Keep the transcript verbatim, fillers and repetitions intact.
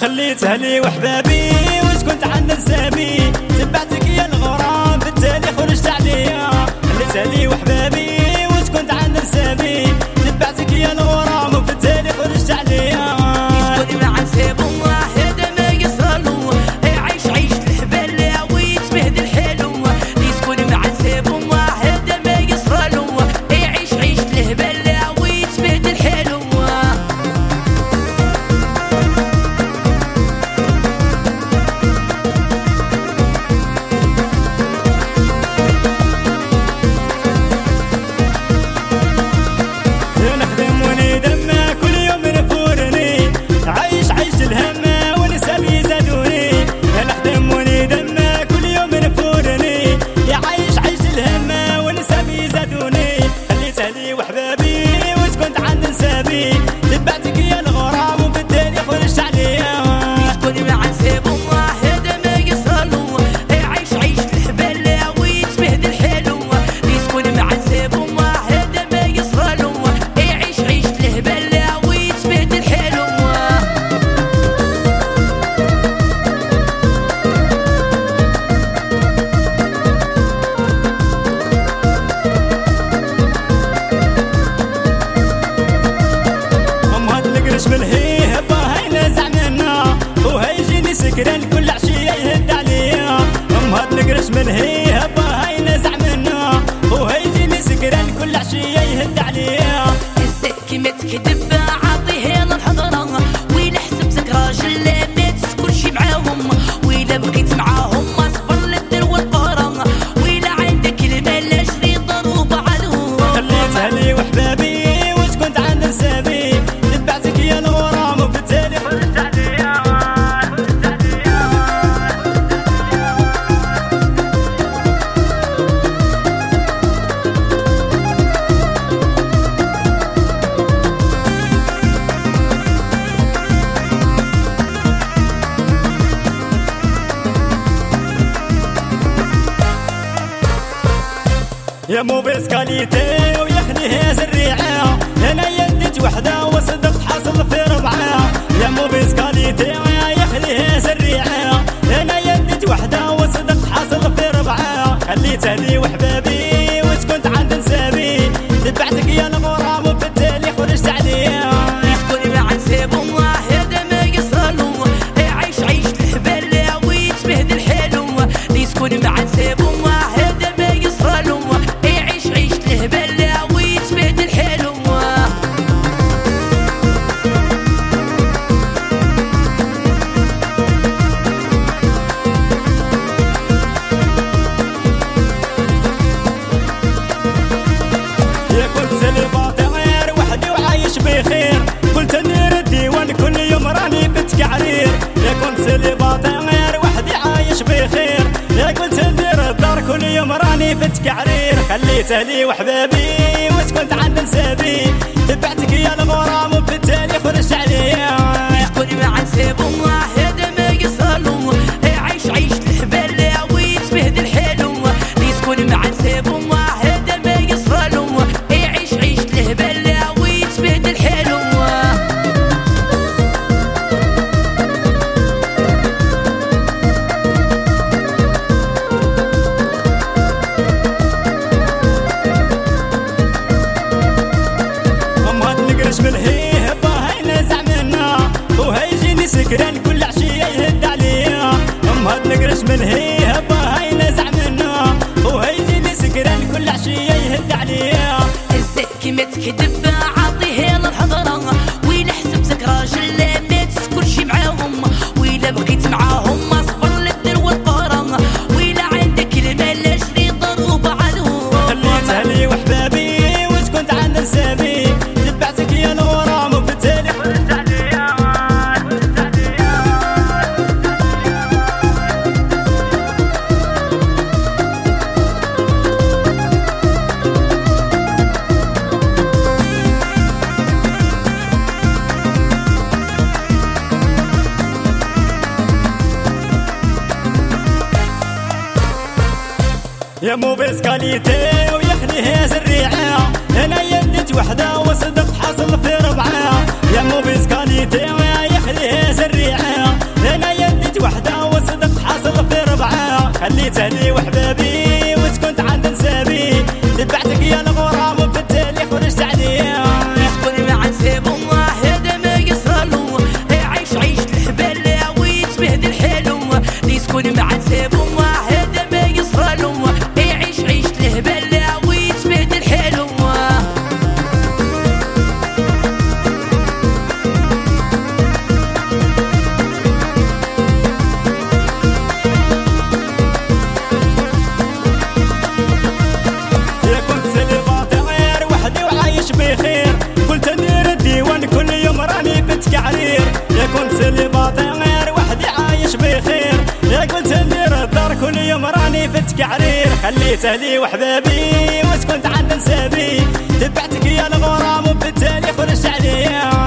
خليتها لي وحبابي واش كنت عند نسابي، تبعتك يا الغرام في التالي خرجت عليا. خليتها لي وحبابي واش كنت عند نسابي، تبعتك يا الغرام وفي التالي خرجت عليا. يسكن مع نسابو هذا ما يصالو، عيش عيش الحبال ويتبهدل حالو. يسكن مع نسابو هذا ما يصالو، عيش عيش الهبال ويتبهدل حالو. تبعتك يا الغرام وفي التالي خرجت عليا. يسكن مع نسابو هذا ما يصالو، عيش عيش الحبال ويتبهدل حالو. يسكن مع نسابو هذا ما يصالو، عيش عيش الهبال ويتبهدل حالو. من هي هبه هاي نزع منا وهيجيني سكران كل عشيه يهد عليا. ام هاد القرش من هي هبه هاي نزع منا وهيجيني سكران كل عشيه يهد عليا. الزكي ما تكذب عاطيه للحضره، ويلا حسبتك راجل ما تسكنش معاهم، ويلا بقيت معاهم اصبر للدر والقهره، ويلا عندك المال اجري ضروب عليهم. خليتها لي وحبابي واش كنت عند نسابي، تبعتك يا الغرام وفي التالي خرجت عليا. يا مو بسكاليتي ويخليها زريعه، انا يديت وحده وصدقت حاصل في ربعه. يا مو بسكاليتي يخليها زريعه، انا يديت وحده وصدقت حاصل في ربعه. خليتها لي وحبابي واش كنت عند نسابي، تبعتك يا الغرام وفي التالي خرجت عليا. يسكن مع نسابو هذا ما يصالو، عيش عيش الحبال ويتبهدل حالو. يسكن مع نسابو هذا ما يصالو، عيش عيش الهبال ويتبهدل حالو. يا كنت سليباتير وحدي وعايش بخير، قلت نير الديوان كل يوم راني بتكعرير. يا كنت سليباتير وحدي عايش بخير، يا قلت ندير الدار كل يوم راني بتكعرير. خليتها لي وحبابي واش كنت عند نسابي، تبعتك يا الغرام وفي التالي خرجت عليا. يسكن مع نسابو هذا ما يصالو، عيش عيش الحبال ويتبهدل حالو. يسكن مع نسابو هذا ما يصالو، عيش عيش الهبال ويتبهدل حالو. ام هاد القرش من هي هبه هاي نزع منا وهيجيني سكران كل عشيه يهد عليا. ام هاد القرش من هي هبه هاي نزع منا وهيجيني سكران كل عشيه يهد عليا. الزكي ما تكذب عاطيه للحضره، ويلا حسبتك راجل ما تسكنش معاهم، ويلا بقيت معاهم اصبر للدر والقهره، ويلا عندك المال اجري ضروب عليهم. خليتها لي وحبابي واش كنت عند نسابي، تبعتك يا الغرام وفي التالي خرجت عليا. يا مو بسكاليتي ويخليها زريعه، انا يديت وحده وصدقت حاصل في ربعه. يا مو بسكاليتي يخليها زريعه، خليته لي وحبابي وسكنت عند نسابي تبعتك يا الغرام وبالتالي خرجت عليا يسكن مع نسابو هذا ما يصرالو يعيش عيشة الحبال ويتبهدل الحالو يسكن مع نسابو هذا ما يصرالو يعيش عيشة الهبال ويتبهدل حالو بخير قلت ندير الديوان كل يوم راني بتكعرير يا كنت سليباطي غير وحدي عايش بخير يا قلت ندير الدار كل يوم راني بتكعرير خليته لي وحبابي وسكنت عند نسابي تبعتك يا الغرام وبالتالي خرجت عليا